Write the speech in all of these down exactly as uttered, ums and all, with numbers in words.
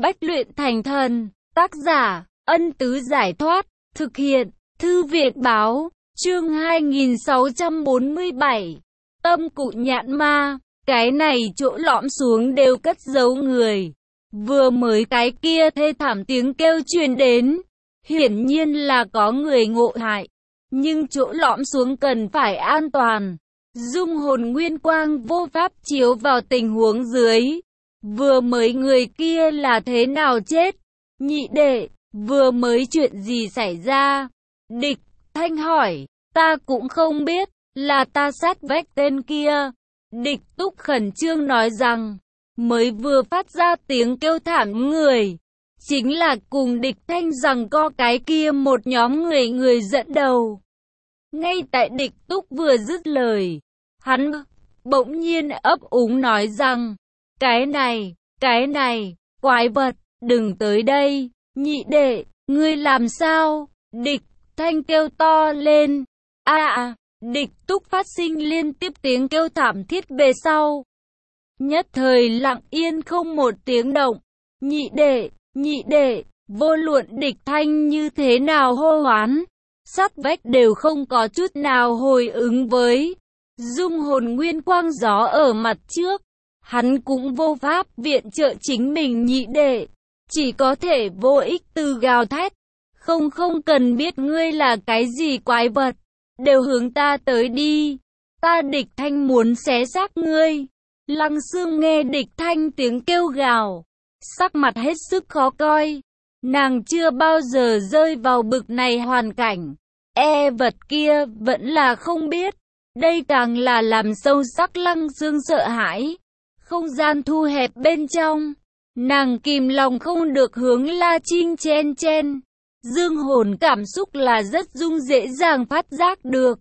Bách luyện thành thần. Tác giả, Ân Tứ Giải Thoát. Thực hiện, Thư Việt Báo. Chương hai nghìn sáu trăm bốn mươi bảy. Tâm cụ nhạn ma. Cái này chỗ lõm xuống đều cất giấu người. Vừa mới cái kia thê thảm tiếng kêu truyền đến. Hiển nhiên là có người ngộ hại. Nhưng chỗ lõm xuống cần phải an toàn. Dung hồn nguyên quang vô pháp chiếu vào tình huống dưới. Vừa mới người kia là thế nào chết? Nhị đệ, vừa mới chuyện gì xảy ra? Địch Thanh hỏi, ta cũng không biết, là ta sát vách tên kia. Địch Túc khẩn trương nói rằng, mới vừa phát ra tiếng kêu thảm người. Chính là cùng Địch Thanh rằng co cái kia một nhóm người người dẫn đầu. Ngay tại Địch Túc vừa dứt lời, hắn bỗng nhiên ấp úng nói rằng, cái này, cái này, quái vật, đừng tới đây, nhị đệ, ngươi làm sao? Địch Thanh kêu to lên, a à, Địch Túc phát sinh liên tiếp tiếng kêu thảm thiết về sau. Nhất thời lặng yên không một tiếng động, nhị đệ, nhị đệ, vô luận Địch Thanh như thế nào hô hoán, sát vách đều không có chút nào hồi ứng với. Dung hồn nguyên quang gió ở mặt trước, hắn cũng vô pháp viện trợ chính mình nhị đệ, chỉ có thể vô ích từ gào thét. Không không cần biết ngươi là cái gì quái vật, đều hướng ta tới đi, ta Địch Thanh muốn xé xác ngươi. Lăng Xương nghe Địch Thanh tiếng kêu gào, sắc mặt hết sức khó coi, nàng chưa bao giờ rơi vào bực này hoàn cảnh, e vật kia vẫn là không biết. Đây càng là làm sâu sắc Lăng Xương sợ hãi. Không gian thu hẹp bên trong, nàng kìm lòng không được hướng La Trinh chen chen. Dương hồn cảm xúc là rất dung dễ dàng phát giác được.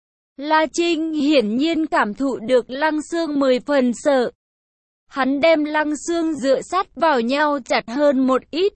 La Trinh hiển nhiên cảm thụ được Lăng Xương mười phần sợ. Hắn đem Lăng Xương dựa sát vào nhau chặt hơn một ít.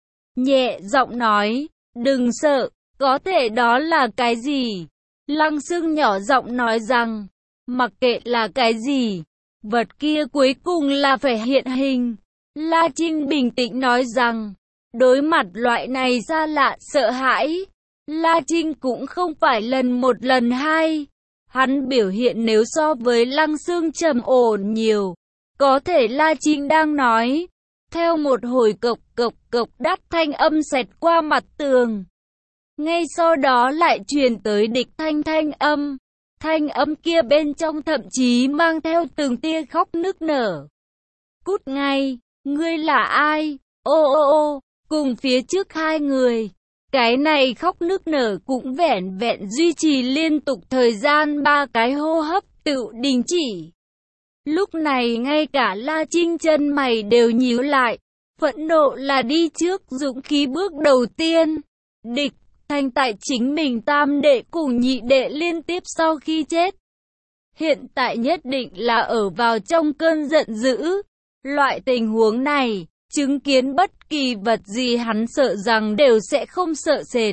Nhẹ giọng nói, đừng sợ, có thể đó là cái gì? Lăng Xương nhỏ giọng nói rằng, mặc kệ là cái gì, vật kia cuối cùng là phải hiện hình. La Trinh bình tĩnh nói rằng, đối mặt loại này xa lạ sợ hãi, La Trinh cũng không phải lần một lần hai. Hắn biểu hiện nếu so với Lăng Xương trầm ổn nhiều. Có thể La Trinh đang nói. Theo một hồi cộc cộc cộc đắt thanh âm xẹt qua mặt tường. Ngay sau đó lại truyền tới Địch Thanh thanh âm. Thanh âm kia bên trong thậm chí mang theo từng tia khóc nức nở. Cút ngay, ngươi là ai? Ô ô ô, cùng phía trước hai người. Cái này khóc nức nở cũng vẻn vẹn duy trì liên tục thời gian ba cái hô hấp tự đình chỉ. Lúc này ngay cả La Trinh chân mày đều nhíu lại. Phẫn nộ là đi trước dũng khí bước đầu tiên. Địch Thanh tại chính mình tam đệ cùng nhị đệ liên tiếp sau khi chết. Hiện tại nhất định là ở vào trong cơn giận dữ. Loại tình huống này, chứng kiến bất kỳ vật gì hắn sợ rằng đều sẽ không sợ sệt.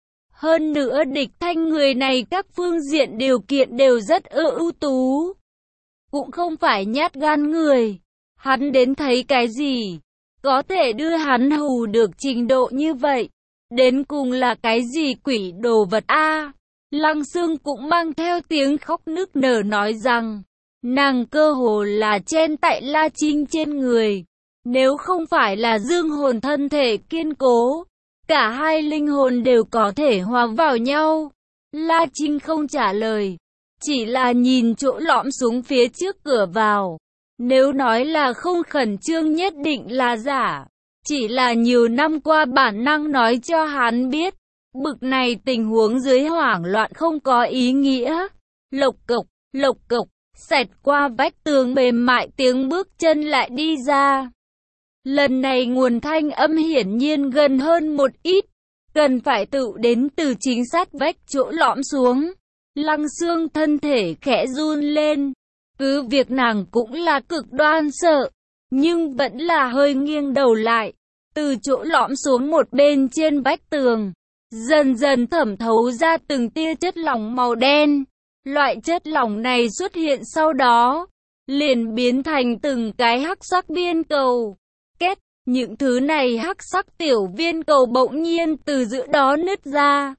Hơn nữa Địch Thanh người này các phương diện điều kiện đều rất ưu tú. Cũng không phải nhát gan người. Hắn đến thấy cái gì? Có thể đưa hắn hù được trình độ như vậy. Đến cùng là cái gì quỷ đồ vật a? Lăng Xương cũng mang theo tiếng khóc nức nở nói rằng, nàng cơ hồ là chen tại La Trinh trên người. Nếu không phải là dương hồn thân thể kiên cố, cả hai linh hồn đều có thể hòa vào nhau. La Trinh không trả lời, chỉ là nhìn chỗ lõm xuống phía trước cửa vào. Nếu nói là không khẩn trương nhất định là giả. Chỉ là nhiều năm qua bản năng nói cho hắn biết, bực này tình huống dưới hoảng loạn không có ý nghĩa. Lộc cộc, lộc cộc, xẹt qua vách tường mềm mại tiếng bước chân lại đi ra. Lần này nguồn thanh âm hiển nhiên gần hơn một ít, cần phải tự đến từ chính sát vách chỗ lõm xuống. Lăng Xương thân thể khẽ run lên, cứ việc nàng cũng là cực đoan sợ, nhưng vẫn là hơi nghiêng đầu lại. Từ chỗ lõm xuống một bên trên vách tường, dần dần thẩm thấu ra từng tia chất lỏng màu đen. Loại chất lỏng này xuất hiện sau đó, liền biến thành từng cái hắc sắc viên cầu. Két, Những thứ này hắc sắc tiểu viên cầu bỗng nhiên từ giữa đó nứt ra.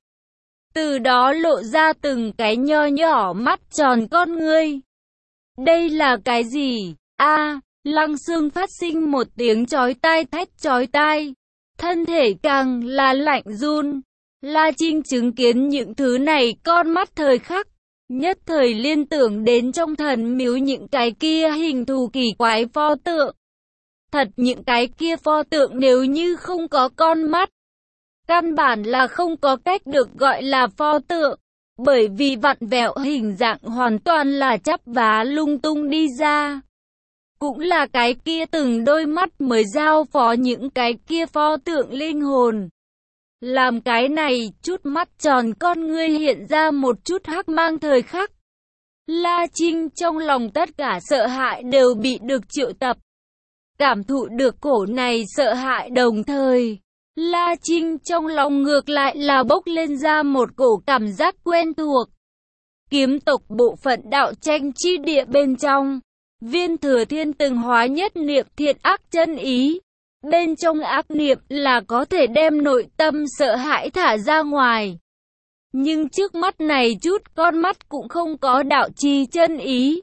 Từ đó lộ ra từng cái nho nhỏ mắt tròn con ngươi. Đây là cái gì? A, à, Lăng Xương phát sinh một tiếng chói tai thét chói tai. Thân thể càng là lạnh run. La Trinh chứng kiến những thứ này con mắt thời khắc. Nhất thời liên tưởng đến trong thần miếu những cái kia hình thù kỳ quái pho tượng. Thật những cái kia pho tượng nếu như không có con mắt, căn bản là không có cách được gọi là pho tượng. Bởi vì vặn vẹo hình dạng hoàn toàn là chắp vá lung tung đi ra. Cũng là cái kia từng đôi mắt mới giao phó những cái kia pho tượng linh hồn. Làm cái này, chút mắt tròn con ngươi hiện ra một chút hắc mang thời khắc. La Trinh trong lòng tất cả sợ hãi đều bị được triệu tập. Cảm thụ được cổ này sợ hãi đồng thời, La Trinh trong lòng ngược lại là bốc lên ra một cổ cảm giác quen thuộc. Kiếm tộc bộ phận đạo tranh chi địa bên trong, Viên Thừa Thiên từng hóa nhất niệm thiện ác chân ý. Bên trong ác niệm là có thể đem nội tâm sợ hãi thả ra ngoài. Nhưng trước mắt này chút con mắt cũng không có đạo chi chân ý.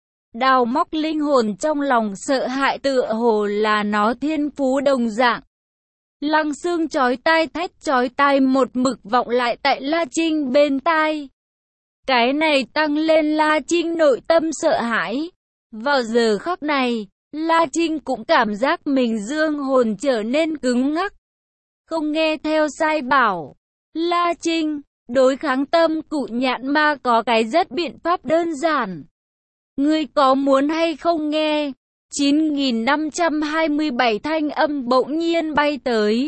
Đào móc linh hồn trong lòng sợ hãi tựa hồ là nó thiên phú đồng dạng. Lăng Xương chói tai thét chói tai một mực vọng lại tại La Trinh bên tai. Cái này tăng lên La Trinh nội tâm sợ hãi. Vào giờ khắc này, La Trinh cũng cảm giác mình dương hồn trở nên cứng ngắc. Không nghe theo sai bảo. La Trinh, đối kháng tâm cụ nhạn ma có cái rất biện pháp đơn giản. Ngươi có muốn hay không nghe? chín nghìn năm trăm hai mươi bảy thanh âm bỗng nhiên bay tới.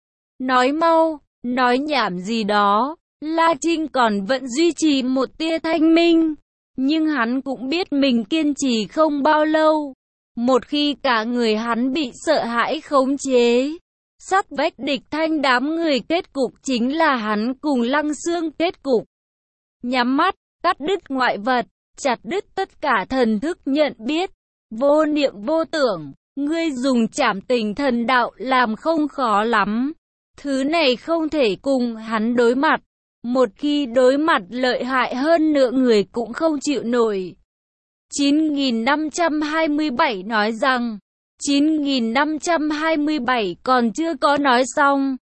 Nói mau, nói nhảm gì đó. La Trinh còn vẫn duy trì một tia thanh minh. Nhưng hắn cũng biết mình kiên trì không bao lâu. Một khi cả người hắn bị sợ hãi khống chế, sắt vách địch thanh đám người kết cục chính là hắn cùng Lăng Xương kết cục. Nhắm mắt, cắt đứt ngoại vật, chặt đứt tất cả thần thức nhận biết, vô niệm vô tưởng, ngươi dùng trảm tình thần đạo làm không khó lắm. Thứ này không thể cùng hắn đối mặt, một khi đối mặt lợi hại hơn nữa người cũng không chịu nổi. chín nghìn năm trăm hai mươi bảy nói rằng, chín nghìn năm trăm hai mươi bảy còn chưa có nói xong.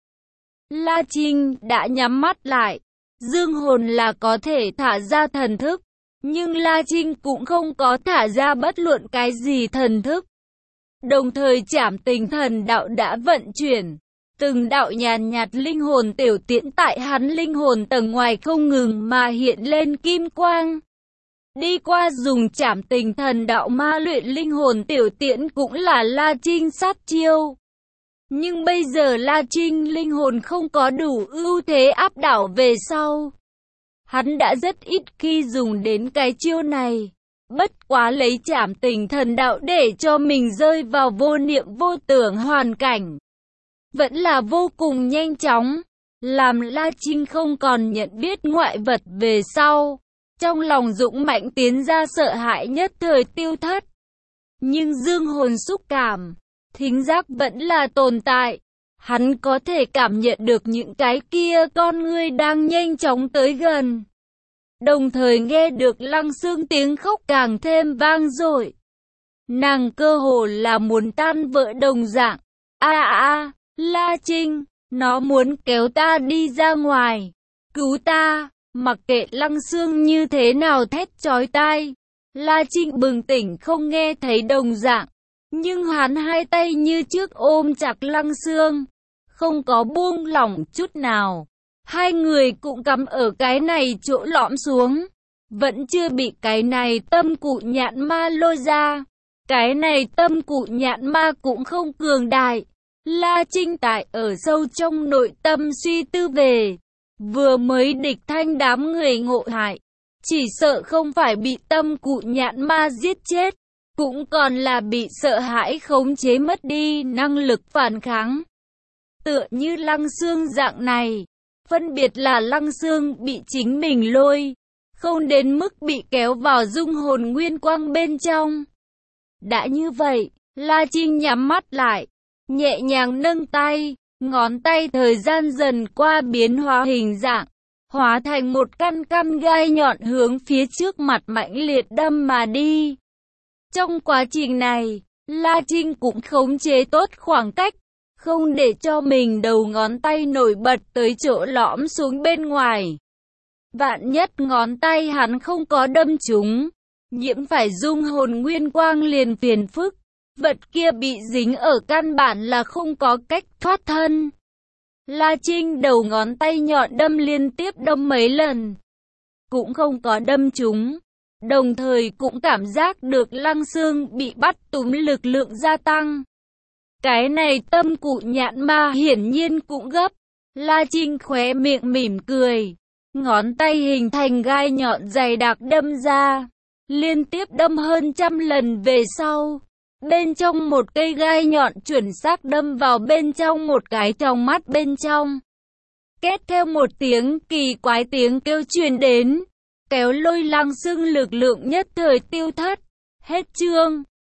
La Trinh đã nhắm mắt lại, dương hồn là có thể thả ra thần thức, nhưng La Trinh cũng không có thả ra bất luận cái gì thần thức. Đồng thời trảm tình thần đạo đã vận chuyển, từng đạo nhàn nhạt linh hồn tiểu tiễn tại hắn linh hồn tầng ngoài không ngừng mà hiện lên kim quang. Đi qua dùng trảm tình thần đạo ma luyện linh hồn tiểu tiễn cũng là La Trinh sát chiêu. Nhưng bây giờ La Trinh linh hồn không có đủ ưu thế áp đảo về sau. Hắn đã rất ít khi dùng đến cái chiêu này. Bất quá lấy trảm tình thần đạo để cho mình rơi vào vô niệm vô tưởng hoàn cảnh. Vẫn là vô cùng nhanh chóng. Làm La Trinh không còn nhận biết ngoại vật về sau. Trong lòng dũng mạnh tiến ra sợ hãi nhất thời tiêu thất. Nhưng dương hồn xúc cảm, thính giác vẫn là tồn tại. Hắn có thể cảm nhận được những cái kia con ngươi đang nhanh chóng tới gần. Đồng thời nghe được Lăng Xương tiếng khóc càng thêm vang dội. Nàng cơ hồ là muốn tan vỡ đồng dạng. A a a, La Trinh, nó muốn kéo ta đi ra ngoài. Cứu ta, mặc kệ Lăng Xương như thế nào thét chói tai. La Trinh bừng tỉnh không nghe thấy đồng dạng. Nhưng hắn hai tay như trước ôm chặt Lăng Xương. Không có buông lỏng chút nào. Hai người cũng cắm ở cái này chỗ lõm xuống. Vẫn chưa bị cái này tâm cụ nhạn ma lôi ra. Cái này tâm cụ nhạn ma cũng không cường đại. La Trinh tại ở sâu trong nội tâm suy tư về. Vừa mới địch thanh đám người ngộ hại. Chỉ sợ không phải bị tâm cụ nhạn ma giết chết. Cũng còn là bị sợ hãi khống chế mất đi năng lực phản kháng. Tựa như Lăng Xương dạng này. Phân biệt là Lăng Xương bị chính mình lôi. Không đến mức bị kéo vào dung hồn nguyên quang bên trong. Đã như vậy, La Trinh nhắm mắt lại. nhẹ nhàng nâng tay, ngón tay thời gian dần qua biến hóa hình dạng, hóa thành một căn căn gai nhọn hướng phía trước mặt mãnh liệt đâm mà đi. Trong quá trình này, La Trinh cũng khống chế tốt khoảng cách, không để cho mình đầu ngón tay nổi bật tới chỗ lõm xuống bên ngoài. Vạn nhất ngón tay hắn không có đâm trúng, nhiễm phải dung hồn nguyên quang liền phiền phức, vật kia bị dính ở căn bản là không có cách thoát thân. La Trinh đầu ngón tay nhọn đâm liên tiếp đâm mấy lần, cũng không có đâm trúng, đồng thời cũng cảm giác được Lăng Xương bị bắt túm lực lượng gia tăng. Cái này Tâm Cụ Nhạn Ma hiển nhiên cũng gấp. La Trinh khóe miệng mỉm cười, ngón tay hình thành gai nhọn dày đặc đâm ra, liên tiếp đâm hơn trăm lần về sau. Bên trong một cây gai nhọn chuẩn xác đâm vào bên trong một cái trong mắt bên trong. Két theo một tiếng kỳ quái tiếng kêu truyền đến, kéo lôi Lăng Xương lực lượng nhất thời tiêu thất. Hết chương.